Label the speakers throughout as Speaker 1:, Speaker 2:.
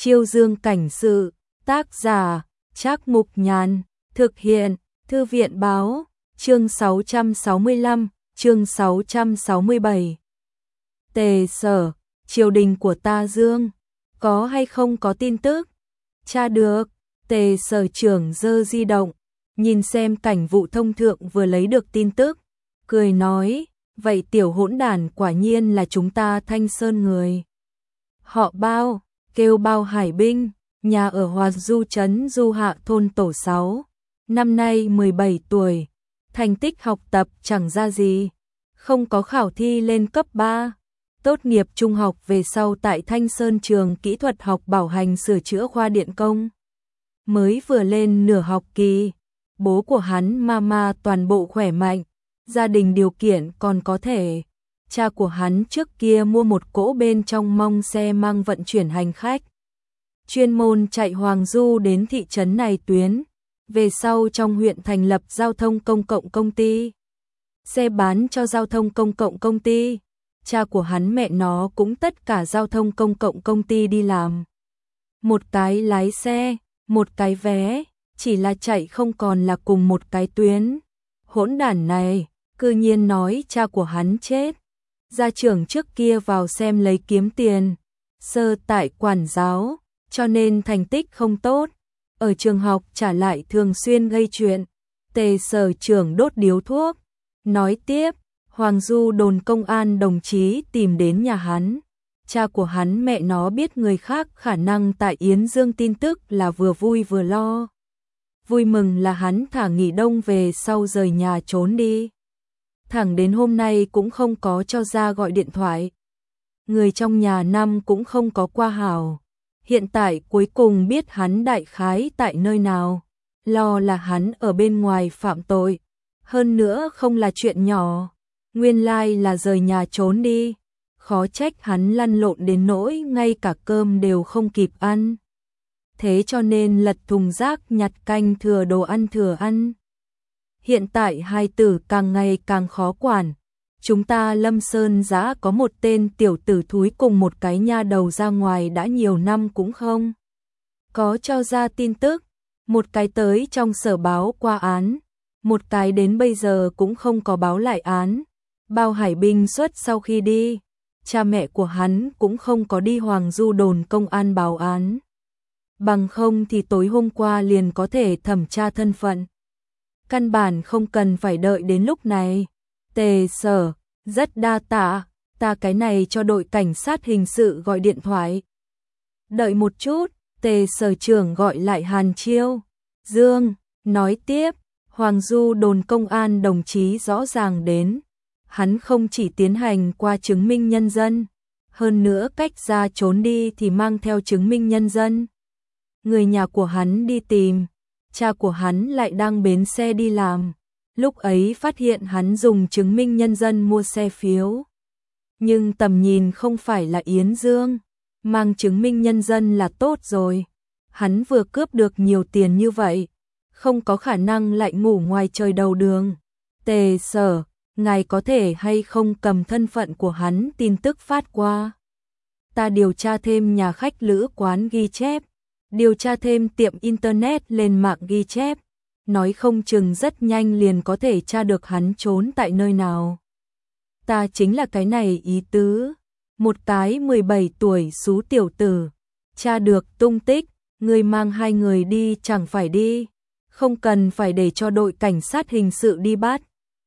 Speaker 1: Chiêu Dương cảnh sự, tác giả, Trác Mục Nhàn, thực hiện, Thư viện báo, chương 665, chương 667. Tề Sở, triều đình của ta Dương, có hay không có tin tức? Tra được, Tề Sở trưởng giơ di động, nhìn xem cảnh vụ thông thượng vừa lấy được tin tức, cười nói, vậy tiểu hỗn đản quả nhiên là chúng ta Thanh Sơn người. Họ Bao, kêu Bao Hải binh, nhà ở Hòa Du trấn Du Hạ thôn tổ 6, năm nay 17 tuổi, thành tích học tập chẳng ra gì, không có khảo thi lên cấp 3, tốt nghiệp trung học về sau tại Thanh Sơn trường kỹ thuật học bảo hành sửa chữa khoa điện công. Mới vừa lên nửa học kỳ, bố của hắn mama toàn bộ khỏe mạnh, gia đình điều kiện còn có thể. Cha của hắn trước kia mua một cỗ bên trong mong xe mang vận chuyển hành khách, chuyên môn chạy Hoàng Du đến thị trấn này tuyến, về sau trong huyện thành lập giao thông công cộng công ty, xe bán cho giao thông công cộng công ty, cha của hắn mẹ nó cũng tất cả giao thông công cộng công ty đi làm. Một cái lái xe, một cái vé, chỉ là chạy không còn là cùng một cái tuyến. Hỗn đản này, cư nhiên nói cha của hắn chết. Gia trưởng trước kia vào xem lấy kiếm tiền, sơ tại quản giáo, cho nên thành tích không tốt. Ở trường học trả lại thường xuyên gây chuyện. Tề Sở trưởng đốt điếu thuốc, nói tiếp, Hoàng Du đồn công an đồng chí tìm đến nhà hắn. Cha của hắn mẹ nó biết người khác khả năng tại Yến Dương tin tức là vừa vui vừa lo. Vui mừng là hắn thả nghỉ đông về sau rời nhà trốn đi. Thẳng đến hôm nay cũng không có cho ra gọi điện thoại. Người trong nhà năm cũng không có qua hảo. Hiện tại cuối cùng biết hắn đại khái tại nơi nào. Lo là hắn ở bên ngoài phạm tội. Hơn nữa không là chuyện nhỏ. Nguyên lai là rời nhà trốn đi. Khó trách hắn lăn lộn đến nỗi ngay cả cơm đều không kịp ăn. Thế cho nên lật thùng rác nhặt canh thừa đồ ăn thừa ăn. Hiện tại hai tử càng ngày càng khó quản. Chúng ta Lâm Sơn Giã có một tên tiểu tử thúi cùng một cái nha đầu ra ngoài đã nhiều năm cũng không có cho ra tin tức. Một cái tới trong sở báo qua án, một cái đến bây giờ cũng không có báo lại án. Bao Hải binh xuất sau khi đi, cha mẹ của hắn cũng không có đi Hoàng Du đồn công an báo án. Bằng không thì tối hôm qua liền có thể thẩm tra thân phận. Căn bản không cần phải đợi đến lúc này. Tề Sở, rất đa tạ, ta cái này cho đội cảnh sát hình sự gọi điện thoại. Đợi một chút, Tề Sở trưởng gọi lại Hàn Chiêu. Dương, nói tiếp, Hoàng Du đồn công an đồng chí rõ ràng đến. Hắn không chỉ tiến hành qua chứng minh nhân dân, hơn nữa cách ra trốn đi thì mang theo chứng minh nhân dân. Người nhà của hắn đi tìm, cha của hắn lại đang bến xe đi làm. Lúc ấy phát hiện hắn dùng chứng minh nhân dân mua xe phiếu. Nhưng tầm nhìn không phải là Yến Dương, mang chứng minh nhân dân là tốt rồi. Hắn vừa cướp được nhiều tiền như vậy, không có khả năng lại ngủ ngoài trời đầu đường. Tề Sở, ngài có thể hay không cầm thân phận của hắn tin tức phát qua. Ta điều tra thêm nhà khách lữ quán ghi chép, điều tra thêm tiệm internet lên mạng ghi chép, nói không chừng rất nhanh liền có thể tra được hắn trốn tại nơi nào. Ta chính là cái này ý tứ, một cái 17 tuổi xú tiểu tử, tra được tung tích, người mang hai người đi chẳng phải đi, không cần phải để cho đội cảnh sát hình sự đi bắt.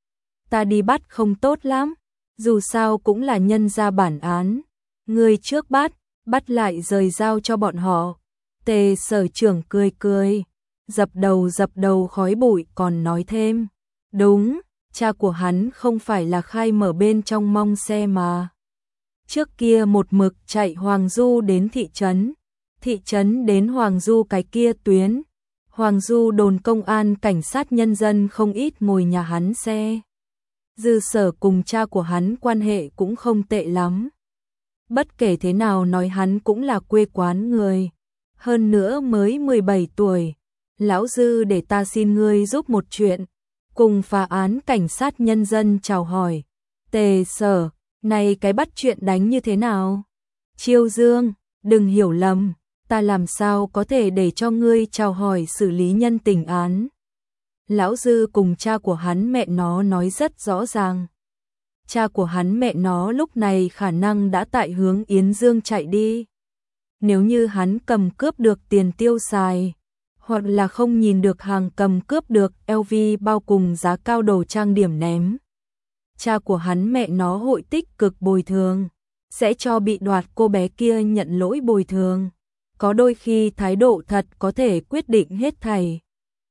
Speaker 1: Ta đi bắt không tốt lắm, dù sao cũng là nhân ra bản án, người trước bắt lại rời giao cho bọn họ. Tề Sở trưởng cười cười, dập đầu khói bụi còn nói thêm, đúng, cha của hắn không phải là khai mở bên trong mong xe mà. Trước kia một mực chạy Hoàng Du đến thị trấn đến Hoàng Du cái kia tuyến, Hoàng Du đồn công an cảnh sát nhân dân không ít ngồi nhà hắn xe. Dư Sở cùng cha của hắn quan hệ cũng không tệ lắm. Bất kể thế nào nói hắn cũng là quê quán người. Hơn nữa mới 17 tuổi. Lão Dư để ta xin ngươi giúp một chuyện. Cùng phá án cảnh sát nhân dân chào hỏi. Tề Sở, này cái bắt chuyện đánh như thế nào? Chiêu Dương, đừng hiểu lầm. ta làm sao có thể để cho ngươi chào hỏi xử lý nhân tình án. Lão Dư cùng cha của hắn mẹ nó nói rất rõ ràng. Cha của hắn mẹ nó lúc này khả năng đã tại hướng Yến Dương chạy đi. Nếu như hắn cầm cướp được tiền tiêu xài, hoặc là không nhìn được hàng cầm cướp được LV bao cùng giá cao đồ trang điểm ném, cha của hắn mẹ nó hội tích cực bồi thường, sẽ cho bị đoạt cô bé kia nhận lỗi bồi thường. Có đôi khi thái độ thật có thể quyết định hết thảy.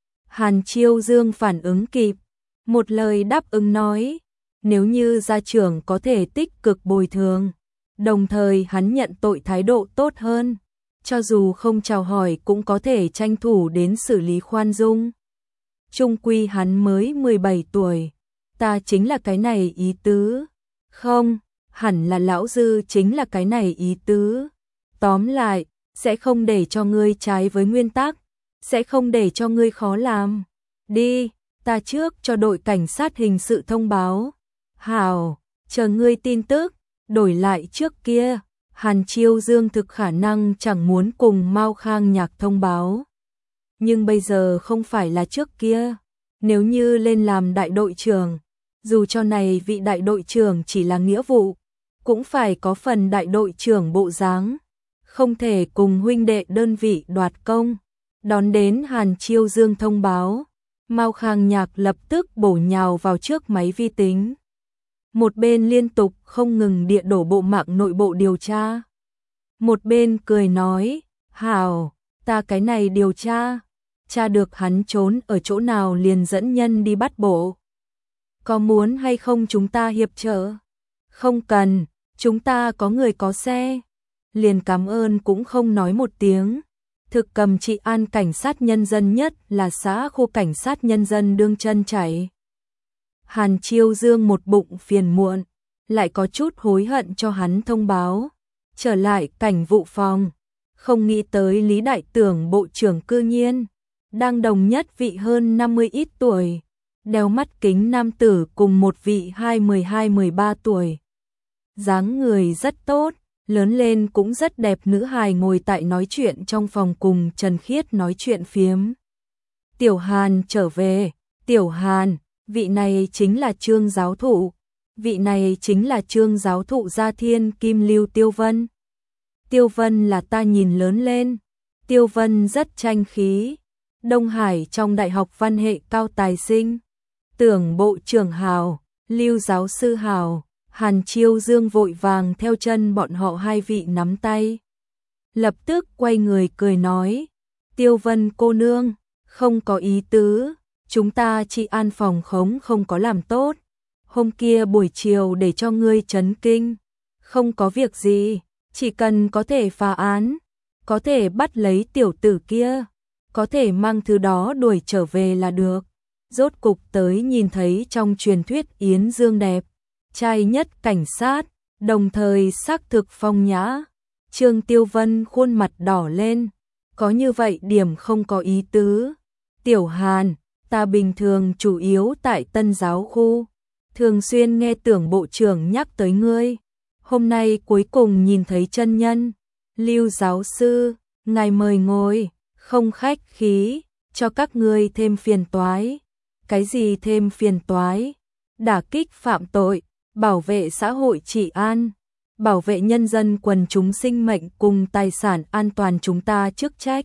Speaker 1: Hàn Chiêu Dương phản ứng kịp, một lời đáp ứng nói, nếu như gia trưởng có thể tích cực bồi thường, đồng thời hắn nhận tội thái độ tốt hơn, cho dù không chào hỏi cũng có thể tranh thủ đến xử lý khoan dung. Chung quy hắn mới 17 tuổi, ta chính là cái này ý tứ. Không, hẳn là lão Dư chính là cái này ý tứ. Tóm lại, sẽ không để cho ngươi trái với nguyên tắc, sẽ không để cho ngươi khó làm. Đi, ta trước cho đội cảnh sát hình sự thông báo. Hảo, chờ ngươi tin tức. Đổi lại trước kia, Hàn Chiêu Dương thực khả năng chẳng muốn cùng Mao Khang Nhạc thông báo. Nhưng bây giờ không phải là trước kia. Nếu như lên làm đại đội trưởng, dù cho này vị đại đội trưởng chỉ là nghĩa vụ, cũng phải có phần đại đội trưởng bộ dáng, không thể cùng huynh đệ đơn vị đoạt công. Đón đến Hàn Chiêu Dương thông báo, Mao Khang Nhạc lập tức bổ nhào vào trước máy vi tính. Một bên liên tục không ngừng địa đổ bộ mạng nội bộ điều tra. Một bên cười nói, hảo, ta cái này điều tra được hắn trốn ở chỗ nào liền dẫn nhân đi bắt bộ. Có muốn hay không chúng ta hiệp trợ? Không cần, chúng ta có người có xe. Liền cảm ơn cũng không nói một tiếng. Thực cầm trị an cảnh sát nhân dân nhất là xã khu cảnh sát nhân dân đương chân chảy. Hàn Chiêu Dương một bụng phiền muộn, lại có chút hối hận cho hắn thông báo. Trở lại cảnh vụ phòng, không nghĩ tới Lý Đại Tưởng bộ trưởng cư nhiên đang đồng nhất vị hơn 50 ít tuổi, đeo mắt kính nam tử cùng một vị 12-13 tuổi. Dáng người rất tốt, lớn lên cũng rất đẹp nữ hài ngồi tại nói chuyện trong phòng cùng Trần Khiết nói chuyện phiếm. Tiểu Hàn trở về, Tiểu Hàn, vị này chính là Trương giáo thụ, vị này chính là Trương giáo thụ Gia Thiên Kim Lưu Tiêu Vân. Tiêu Vân là ta nhìn lớn lên, Tiêu Vân rất tranh khí, Đông Hải trong đại học văn hệ cao tài sinh, Tưởng bộ trưởng hào, Lưu giáo sư hào. Hàn Chiêu Dương vội vàng theo chân bọn họ hai vị nắm tay. Lập tức quay người cười nói, Tiêu Vân cô nương, không có ý tứ, chúng ta trị an phòng khống không có làm tốt. Hôm kia buổi chiều để cho ngươi chấn kinh, không có việc gì, chỉ cần có thể phá án, có thể bắt lấy tiểu tử kia, có thể mang thứ đó đuổi trở về là được. Rốt cục tới nhìn thấy trong truyền thuyết Yến Dương đẹp, trai nhất cảnh sát, đồng thời xác thực phong nhã. Trương Tiêu Vân khuôn mặt đỏ lên, có như vậy điểm không có ý tứ. Tiểu Hàn, ta bình thường chủ yếu tại Tân Giáo khu, thường xuyên nghe Tưởng bộ trưởng nhắc tới ngươi. Hôm nay cuối cùng nhìn thấy chân nhân, Lưu giáo sư, ngài mời ngồi, không khách khí, cho các ngươi thêm phiền toái. Cái gì thêm phiền toái? Đả kích phạm tội, bảo vệ xã hội trị an, bảo vệ nhân dân quần chúng sinh mệnh cùng tài sản an toàn chúng ta chức trách.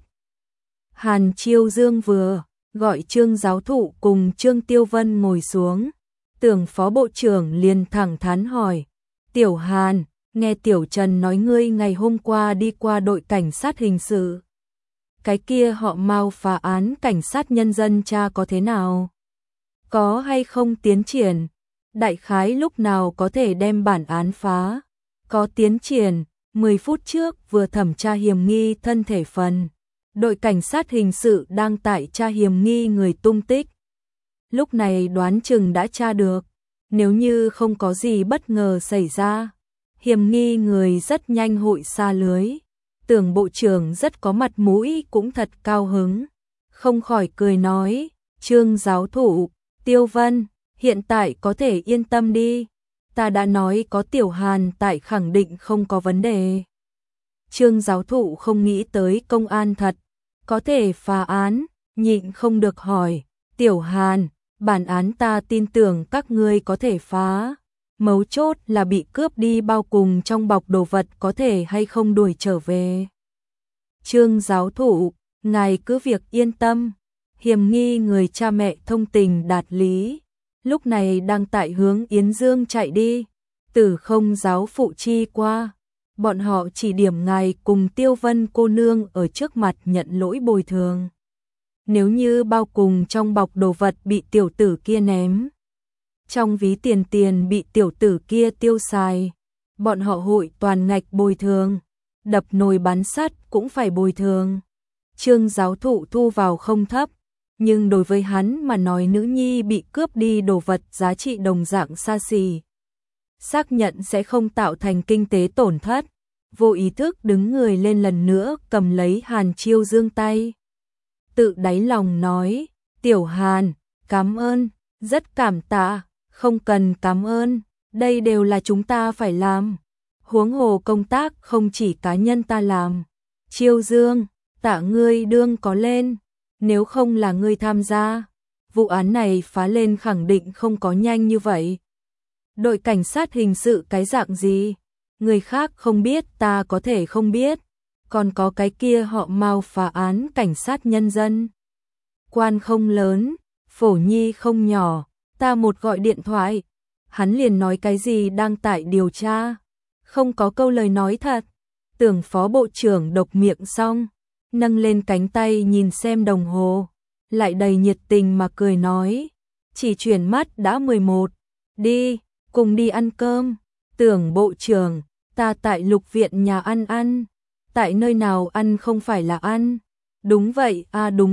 Speaker 1: Hàn Chiêu Dương vừa gọi Trương giáo thụ cùng Trương Tiêu Vân ngồi xuống, Tưởng phó bộ trưởng liền thẳng thắn hỏi, Tiểu Hàn, nghe Tiểu Trần nói ngươi ngày hôm qua đi qua đội cảnh sát hình sự. Cái kia họ Mao phá án cảnh sát nhân dân cha có thế nào? Có hay không tiến triển? Đại khái lúc nào có thể đem bản án phá? Có tiến triển, 10 phút trước vừa thẩm tra hiểm nghi thân thể phần. Đội cảnh sát hình sự đang tại tra hiểm nghi người tung tích. Lúc này đoán chừng đã tra được, nếu như không có gì bất ngờ xảy ra, hiểm nghi người rất nhanh hội xa lưới. Tưởng bộ trưởng rất có mặt mũi cũng thật cao hứng, không khỏi cười nói, Trương giáo thụ, Tiêu Vân, hiện tại có thể yên tâm đi, ta đã nói có Tiểu Hàn tại khẳng định không có vấn đề. Trương giáo thụ không nghĩ tới công an thật có thể phá án, nhịn không được hỏi, Tiểu Hàn, bản án ta tin tưởng các ngươi có thể phá. Mấu chốt là bị cướp đi bao cùng trong bọc đồ vật có thể hay không đuổi trở về. Trương giáo thụ, ngài cứ việc yên tâm, hiểm nghi người cha mẹ thông tình đạt lý, lúc này đang tại hướng Yến Dương chạy đi, Tử Không giáo phụ chi qua, bọn họ chỉ điểm ngài cùng Tiêu Vân cô nương ở trước mặt nhận lỗi bồi thường. Nếu như bao cùng trong bọc đồ vật bị tiểu tử kia ném, trong ví tiền bị tiểu tử kia tiêu xài, bọn họ hội toàn ngạch bồi thường, đập nồi bán sắt cũng phải bồi thường. Trương giáo thụ thu vào không thấp, nhưng đối với hắn mà nói nữ nhi bị cướp đi đồ vật giá trị đồng dạng xa xỉ. Xác nhận sẽ không tạo thành kinh tế tổn thất, vô ý thức đứng người lên lần nữa cầm lấy Hàn Chiêu Dương tay. Tự đáy lòng nói, Tiểu Hàn, cảm ơn, rất cảm tạ, không cần cảm ơn, đây đều là chúng ta phải làm. Huống hồ công tác không chỉ cá nhân ta làm. Chiêu Dương, tạ ngươi đương có lên, nếu không là ngươi tham gia, vụ án này phá lên khẳng định không có nhanh như vậy. Đội cảnh sát hình sự cái dạng gì? Người khác không biết ta có thể không biết, còn có cái kia họ Mao phá án cảnh sát nhân dân. Quan không lớn, phổ nhi không nhỏ, ta một gọi điện thoại, hắn liền nói cái gì đang tại điều tra, không có câu lời nói thật. Tưởng phó bộ trưởng độc miệng xong, nâng lên cánh tay nhìn xem đồng hồ, lại đầy nhiệt tình mà cười nói, chỉ chuyển mắt đã 11, đi, cùng đi ăn cơm. Tưởng bộ trưởng, ta tại Lục viện nhà ăn, tại nơi nào ăn không phải là ăn. Đúng vậy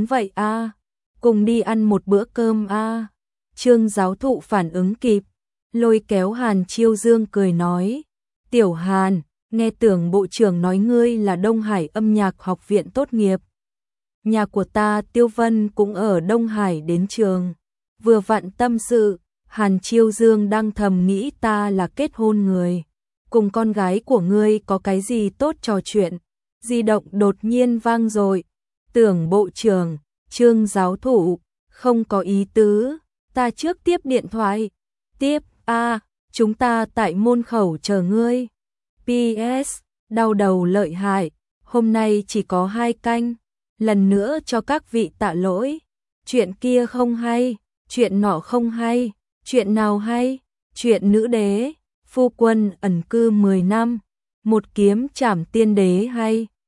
Speaker 1: a, cùng đi ăn một bữa cơm a. Trương giáo thụ phản ứng kịp, lôi kéo Hàn Chiêu Dương cười nói, Tiểu Hàn, nghe Tưởng bộ trưởng nói ngươi là Đông Hải âm nhạc học viện tốt nghiệp. Nhà của ta Tiêu Vân cũng ở Đông Hải đến trường. Vừa vặn tâm sự, Hàn Chiêu Dương đang thầm nghĩ ta là kết hôn người. Cùng con gái của ngươi có cái gì tốt trò chuyện. Di động đột nhiên vang rồi. Tưởng bộ trưởng, Trương giáo thụ, không có ý tứ, ta trước tiếp điện thoại. Tiếp, chúng ta tại môn khẩu chờ ngươi. PS, đau đầu lợi hại, hôm nay chỉ có 2 canh, lần nữa cho các vị tạ lỗi. Chuyện kia không hay, chuyện nọ không hay, chuyện nào hay? Chuyện nữ đế, phu quân ẩn cư 10 năm, một kiếm trảm tiên đế hay.